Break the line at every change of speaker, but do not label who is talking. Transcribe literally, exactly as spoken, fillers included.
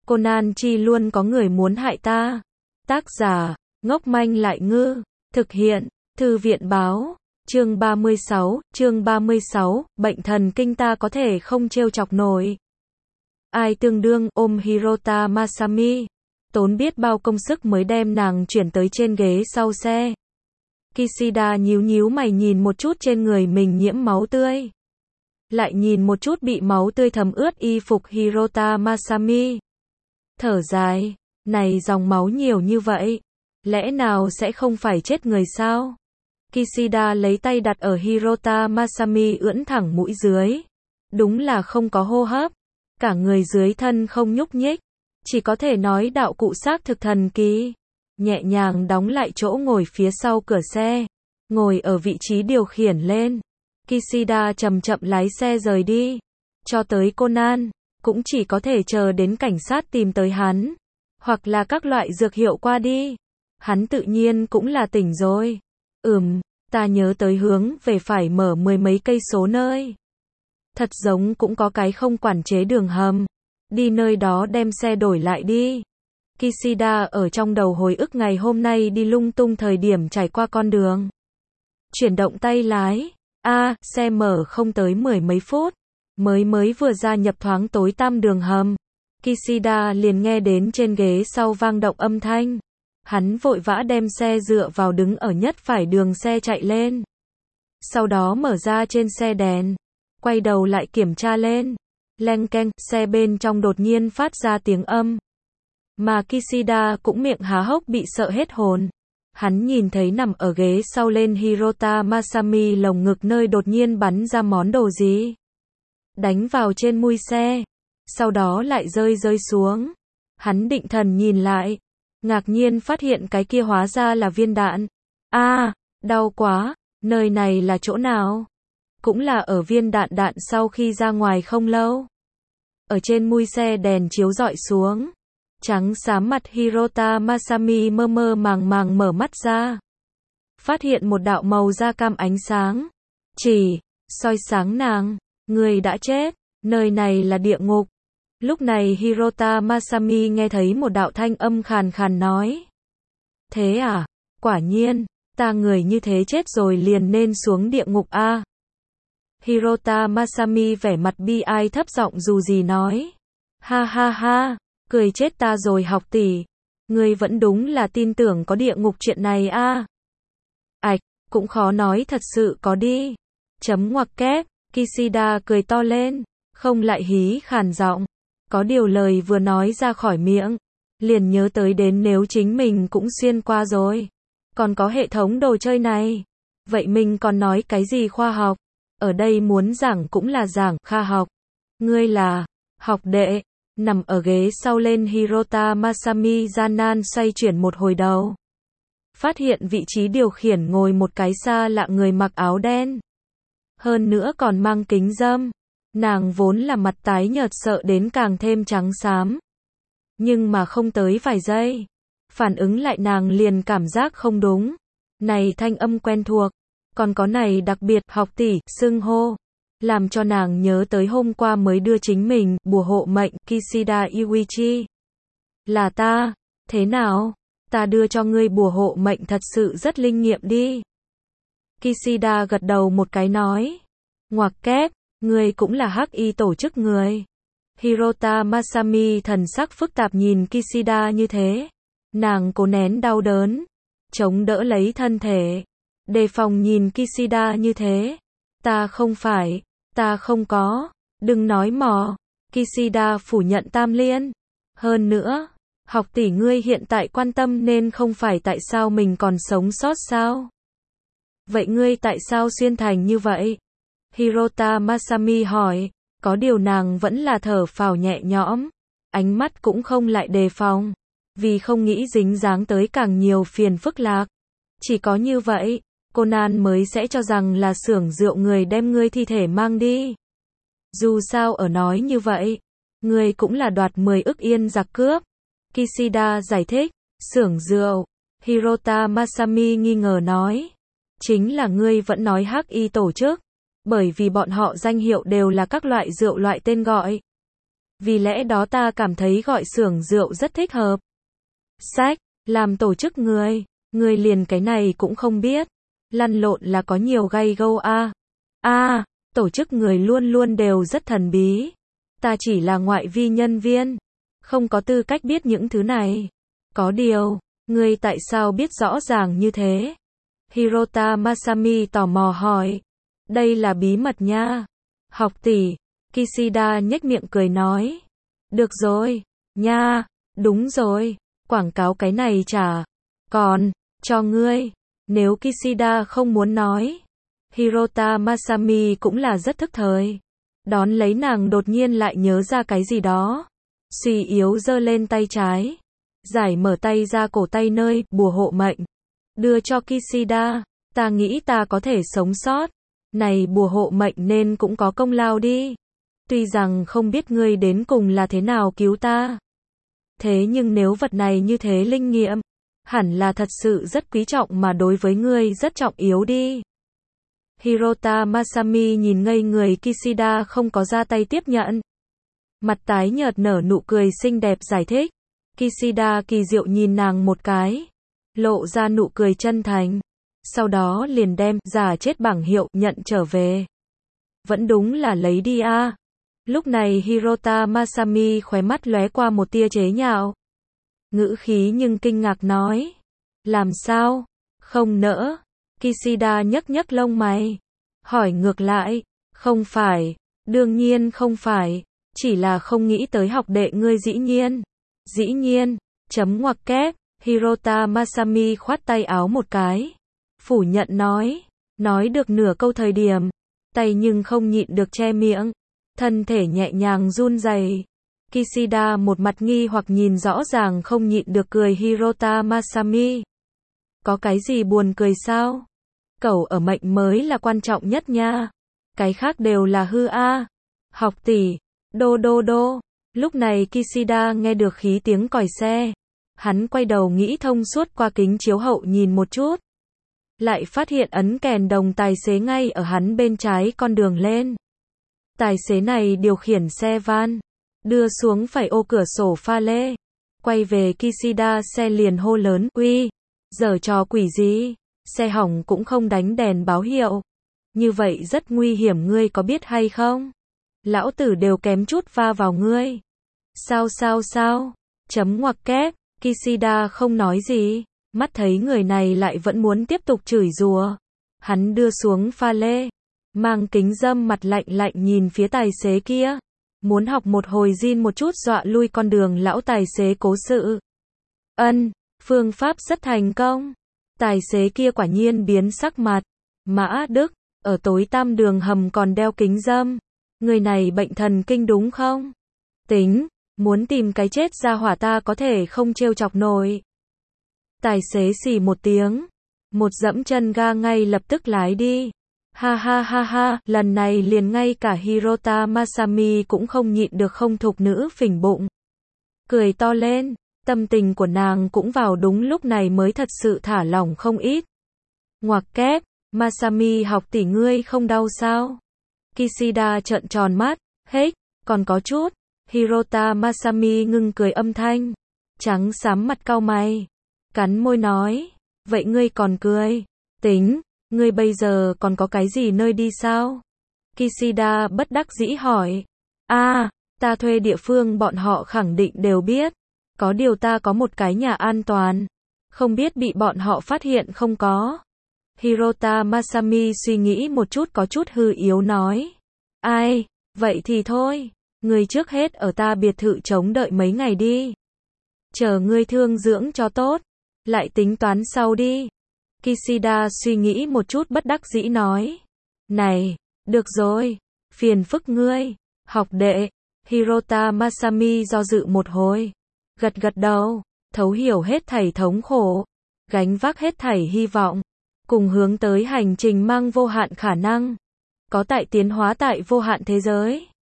Conan chi luôn có người muốn hại ta. Tác giả, ngốc manh lại ngư. Thực hiện, Thư viện báo. Chương ba mươi sáu, chương ba mươi sáu, bệnh thần kinh ta có thể không trêu chọc nổi. Ai tương đương ôm Hirota Masami. Tốn biết bao công sức mới đem nàng chuyển tới trên ghế sau xe. Kishida nhíu nhíu mày nhìn một chút trên người mình nhiễm máu tươi. Lại nhìn một chút bị máu tươi thấm ướt y phục Hirota Masami. Thở dài, này dòng máu nhiều như vậy, lẽ nào sẽ không phải chết người sao? Kishida lấy tay đặt ở Hirota Masami ưỡn thẳng mũi dưới. Đúng là không có hô hấp, cả người dưới thân không nhúc nhích, chỉ có thể nói đạo cụ xác thực thần kỳ. Nhẹ nhàng đóng lại chỗ ngồi phía sau cửa xe, ngồi ở vị trí điều khiển lên. Kishida chậm chậm lái xe rời đi. Cho tới Conan, cũng chỉ có thể chờ đến cảnh sát tìm tới hắn, hoặc là các loại dược hiệu qua đi. Hắn tự nhiên cũng là tỉnh rồi. Ừm, ta nhớ tới hướng về phải mở mười mấy cây số nơi. Thật giống cũng có cái không quản chế đường hầm. Đi nơi đó đem xe đổi lại đi. Kishida ở trong đầu hồi ức ngày hôm nay đi lung tung thời điểm trải qua con đường. Chuyển động tay lái. A, à, xe mở không tới mười mấy phút. Mới mới vừa ra nhập thoáng tối tăm đường hầm. Kishida liền nghe đến trên ghế sau vang động âm thanh. Hắn vội vã đem xe dựa vào đứng ở nhất phải đường xe chạy lên. Sau đó mở ra trên xe đèn. Quay đầu lại kiểm tra lên. Leng keng, xe bên trong đột nhiên phát ra tiếng âm. Mà Kishida cũng miệng há hốc bị sợ hết hồn. Hắn nhìn thấy nằm ở ghế sau lên Hirota Masami lồng ngực nơi đột nhiên bắn ra món đồ gì. Đánh vào trên mui xe. Sau đó lại rơi rơi xuống. Hắn định thần nhìn lại. Ngạc nhiên phát hiện cái kia hóa ra là viên đạn. A, à, đau quá, nơi này là chỗ nào? Cũng là ở viên đạn đạn sau khi ra ngoài không lâu. Ở trên mui xe đèn chiếu rọi xuống. Trắng xám mặt Hirota Masami mơ mơ màng màng mở mắt ra. Phát hiện một đạo màu da cam ánh sáng. Chỉ, soi sáng nàng, người đã chết, nơi này là địa ngục. Lúc này Hirota Masami nghe thấy một đạo thanh âm khàn khàn nói. Thế à, quả nhiên, ta người như thế chết rồi liền nên xuống địa ngục a. À. Hirota Masami vẻ mặt bi ai thấp giọng dù gì nói. Ha ha ha, cười chết ta rồi học tỷ. Ngươi vẫn đúng là tin tưởng có địa ngục chuyện này a. À. Ảch, cũng khó nói thật sự có đi. Chấm ngoặc kép, Kishida cười to lên, không lại hí khàn giọng. Có điều lời vừa nói ra khỏi miệng, liền nhớ tới đến nếu chính mình cũng xuyên qua rồi. Còn có hệ thống đồ chơi này. Vậy mình còn nói cái gì khoa học? Ở đây muốn giảng cũng là giảng khoa học. Ngươi là học đệ. Nằm ở ghế sau lên Hirota Masami gian nan xoay chuyển một hồi đầu. Phát hiện vị trí điều khiển ngồi một cái xa lạ người mặc áo đen. Hơn nữa còn mang kính râm. Nàng vốn là mặt tái nhợt sợ đến càng thêm trắng xám. Nhưng mà không tới vài giây. Phản ứng lại nàng liền cảm giác không đúng. Này thanh âm quen thuộc. Còn có này đặc biệt học tỷ, xưng hô. Làm cho nàng nhớ tới hôm qua mới đưa chính mình, bùa hộ mệnh, Kishida Yuichi. Là ta, thế nào? Ta đưa cho ngươi bùa hộ mệnh thật sự rất linh nghiệm đi. Kishida gật đầu một cái nói. Ngoặc kép, ngươi cũng là hắc y tổ chức người. Hirota Masami thần sắc phức tạp nhìn Kishida như thế. Nàng cố nén đau đớn, chống đỡ lấy thân thể. Đề phòng nhìn Kishida như thế. Ta không phải, ta không có, đừng nói mò. Kishida phủ nhận tam liên. Hơn nữa, học tỷ ngươi hiện tại quan tâm nên không phải tại sao mình còn sống sót sao? Vậy ngươi tại sao xuyên thành như vậy? Hirota Masami hỏi, có điều nàng vẫn là thở phào nhẹ nhõm. Ánh mắt cũng không lại đề phòng. Vì không nghĩ dính dáng tới càng nhiều phiền phức lạc. Chỉ có như vậy, Conan mới sẽ cho rằng là xưởng rượu người đem ngươi thi thể mang đi. Dù sao ở nói như vậy, ngươi cũng là đoạt mười ức yên giặc cướp. Kishida giải thích, xưởng rượu. Hirota Masami nghi ngờ nói. Chính là ngươi vẫn nói hắc y tổ chức. Bởi vì bọn họ danh hiệu đều là các loại rượu loại tên gọi. Vì lẽ đó ta cảm thấy gọi xưởng rượu rất thích hợp. Sách, làm tổ chức người, người liền cái này cũng không biết. Lăn lộn là có nhiều gay go a. A, tổ chức người luôn luôn đều rất thần bí. Ta chỉ là ngoại vi nhân viên, không có tư cách biết những thứ này. Có điều, ngươi tại sao biết rõ ràng như thế? Hirota Masami tò mò hỏi. Đây là bí mật nha. Học tỷ, Kishida nhếch miệng cười nói. Được rồi, nha, đúng rồi, quảng cáo cái này chả. Còn, cho ngươi, nếu Kishida không muốn nói. Hirota Masami cũng là rất thức thời. Đón lấy nàng đột nhiên lại nhớ ra cái gì đó. Suy yếu giơ lên tay trái. Giải mở tay ra cổ tay nơi bùa hộ mệnh. Đưa cho Kishida. Ta nghĩ ta có thể sống sót. Này bùa hộ mệnh nên cũng có công lao đi. Tuy rằng không biết ngươi đến cùng là thế nào cứu ta. Thế nhưng nếu vật này như thế linh nghiệm, hẳn là thật sự rất quý trọng mà đối với ngươi rất trọng yếu đi. Hirota Masami nhìn ngây người Kishida không có ra tay tiếp nhận. Mặt tái nhợt nở nụ cười xinh đẹp giải thích. Kishida kỳ diệu nhìn nàng một cái. Lộ ra nụ cười chân thành. Sau đó liền đem giả chết bảng hiệu nhận trở về. Vẫn đúng là lấy đi a. À. Lúc này Hirota Masami khóe mắt lóe qua một tia chế nhạo. Ngữ khí nhưng kinh ngạc nói. Làm sao? Không nỡ. Kishida nhấc nhấc lông mày. Hỏi ngược lại. Không phải. Đương nhiên không phải. Chỉ là không nghĩ tới học đệ ngươi dĩ nhiên. Dĩ nhiên. Chấm ngoặc kép. Hirota Masami khoát tay áo một cái. Phủ nhận nói. Nói được nửa câu thời điểm. Tay nhưng không nhịn được che miệng. Thân thể nhẹ nhàng run rẩy. Kishida một mặt nghi hoặc nhìn rõ ràng không nhịn được cười Hirota Masami. Có cái gì buồn cười sao? Cẩu ở mệnh mới là quan trọng nhất nha. Cái khác đều là hư a. Học tỷ. Đô đô đô. Lúc này Kishida nghe được khí tiếng còi xe. Hắn quay đầu nghĩ thông suốt qua kính chiếu hậu nhìn một chút. Lại phát hiện ấn kèn đồng tài xế ngay ở hắn bên trái con đường lên. Tài xế này điều khiển xe van. Đưa xuống phải ô cửa sổ pha lê. Quay về Kishida xe liền hô lớn. Uy, giở trò quỷ gì? Xe hỏng cũng không đánh đèn báo hiệu. Như vậy rất nguy hiểm ngươi có biết hay không? Lão tử đều kém chút va vào ngươi. Sao sao sao? Chấm ngoặc kép. Kishida không nói gì. Mắt thấy người này lại vẫn muốn tiếp tục chửi rủa. Hắn đưa xuống pha lê. Mang kính râm mặt lạnh lạnh nhìn phía tài xế kia. Muốn học một hồi zin một chút dọa lui con đường lão tài xế cố sự. Ân, phương pháp rất thành công. Tài xế kia quả nhiên biến sắc mặt. Mã Đức, ở tối tăm đường hầm còn đeo kính râm. Người này bệnh thần kinh đúng không? Tính, muốn tìm cái chết ra hỏa ta có thể không trêu chọc nổi. Tài xế xì một tiếng. Một dẫm chân ga ngay lập tức lái đi. Ha ha ha ha, lần này liền ngay cả Hirota Masami cũng không nhịn được không thục nữ phình bụng. Cười to lên, tâm tình của nàng cũng vào đúng lúc này mới thật sự thả lỏng không ít. Ngoặc kép, Masami học tỷ ngươi không đau sao? Kishida trợn tròn mắt, hết, còn có chút. Hirota Masami ngưng cười âm thanh. Trắng xám mặt cau mày. Cắn môi nói, vậy ngươi còn cười? Tính. Ngươi bây giờ còn có cái gì nơi đi sao? Kishida bất đắc dĩ hỏi. A, à, ta thuê địa phương bọn họ khẳng định đều biết. Có điều ta có một cái nhà an toàn. Không biết bị bọn họ phát hiện không có. Hirota Masami suy nghĩ một chút có chút hư yếu nói. Ai, vậy thì thôi. Ngươi trước hết ở ta biệt thự chống đợi mấy ngày đi. Chờ ngươi thương dưỡng cho tốt. Lại tính toán sau đi. Kishida suy nghĩ một chút bất đắc dĩ nói. Này, được rồi, phiền phức ngươi, học đệ. Hirota Masami do dự một hồi. Gật gật đầu, thấu hiểu hết thảy thống khổ. Gánh vác hết thảy hy vọng. Cùng hướng tới hành trình mang vô hạn khả năng. Có tại tiến hóa tại vô hạn thế giới.